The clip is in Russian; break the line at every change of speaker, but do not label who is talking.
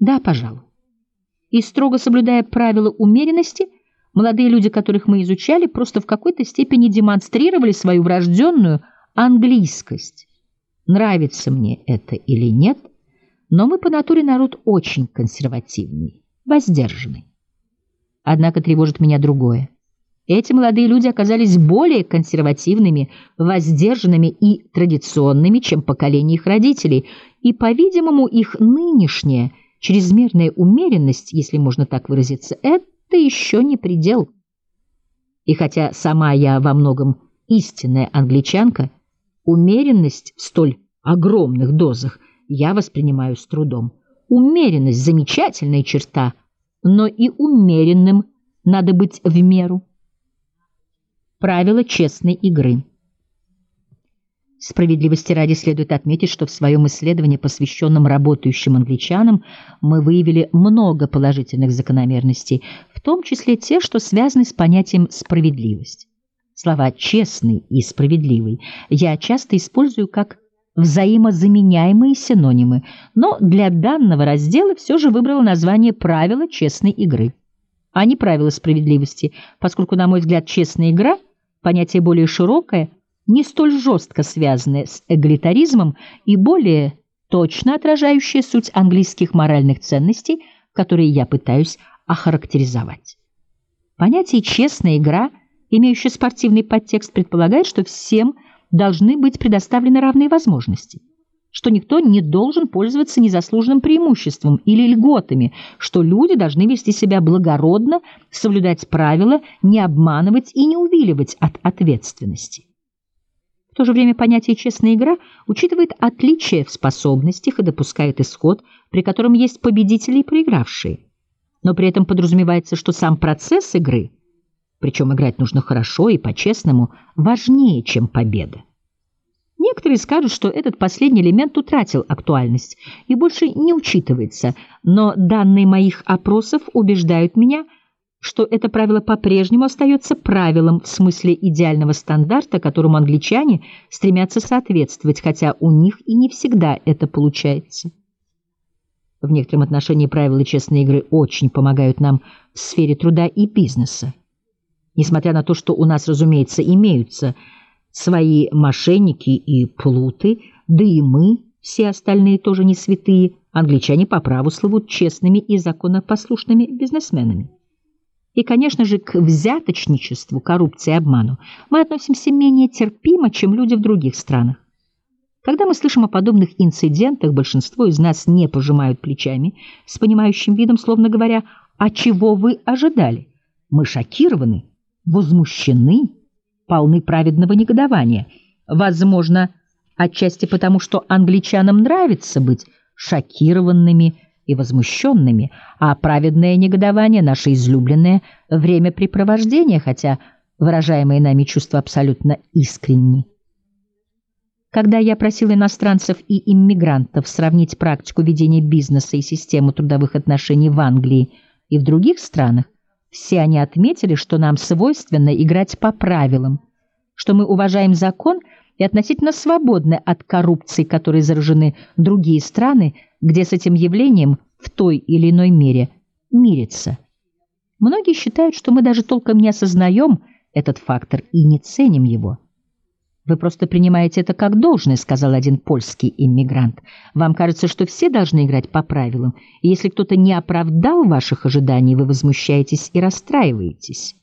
Да, пожалуй. И строго соблюдая правила умеренности, молодые люди, которых мы изучали, просто в какой-то степени демонстрировали свою врожденную английскость. Нравится мне это или нет, но мы по натуре народ очень консервативный, воздержанный. Однако тревожит меня другое. Эти молодые люди оказались более консервативными, воздержанными и традиционными, чем поколение их родителей, и, по-видимому, их нынешняя чрезмерная умеренность, если можно так выразиться, это еще не предел. И хотя сама я во многом истинная англичанка, умеренность в столь огромных дозах я воспринимаю с трудом. Умеренность — замечательная черта, но и умеренным надо быть в меру. Правила честной игры. Справедливости ради следует отметить, что в своем исследовании, посвященном работающим англичанам, мы выявили много положительных закономерностей, в том числе те, что связаны с понятием «справедливость». Слова «честный» и «справедливый» я часто использую как взаимозаменяемые синонимы, но для данного раздела все же выбрала название «правила честной игры», а не «правила справедливости», поскольку, на мой взгляд, честная игра — понятие более широкое, не столь жестко связанное с эгалитаризмом и более точно отражающее суть английских моральных ценностей, которые я пытаюсь охарактеризовать. Понятие «честная игра», имеющее спортивный подтекст, предполагает, что всем должны быть предоставлены равные возможности, что никто не должен пользоваться незаслуженным преимуществом или льготами, что люди должны вести себя благородно, соблюдать правила, не обманывать и не увиливать от ответственности. В то же время понятие «честная игра» учитывает отличия в способностях и допускает исход, при котором есть победители и проигравшие. Но при этом подразумевается, что сам процесс игры, причем играть нужно хорошо и по-честному, важнее, чем победа. Некоторые скажут, что этот последний элемент утратил актуальность и больше не учитывается, но данные моих опросов убеждают меня, что это правило по-прежнему остается правилом в смысле идеального стандарта, которому англичане стремятся соответствовать, хотя у них и не всегда это получается. В некотором отношении правила честной игры очень помогают нам в сфере труда и бизнеса. Несмотря на то, что у нас, разумеется, имеются свои мошенники и плуты, да и мы, все остальные тоже не святые, англичане по праву слывут честными и законопослушными бизнесменами. И, конечно же, к взяточничеству, коррупции и обману мы относимся менее терпимо, чем люди в других странах. Когда мы слышим о подобных инцидентах, большинство из нас не пожимают плечами, с понимающим видом, словно говоря: «А чего вы ожидали?» Мы шокированы, возмущены, полны праведного негодования. Возможно, отчасти потому, что англичанам нравится быть шокированными и возмущенными, а праведное негодование — наше излюбленное времяпрепровождение, хотя выражаемые нами чувства абсолютно искренни. Когда я просил иностранцев и иммигрантов сравнить практику ведения бизнеса и систему трудовых отношений в Англии и в других странах, все они отметили, что нам свойственно играть по правилам, что мы уважаем закон и относительно свободны от коррупции, которой заражены другие страны, где с этим явлением в той или иной мере мирятся. Многие считают, что мы даже толком не осознаем этот фактор и не ценим его. «Вы просто принимаете это как должное», — сказал один польский иммигрант. «Вам кажется, что все должны играть по правилам, и если кто-то не оправдал ваших ожиданий, вы возмущаетесь и расстраиваетесь».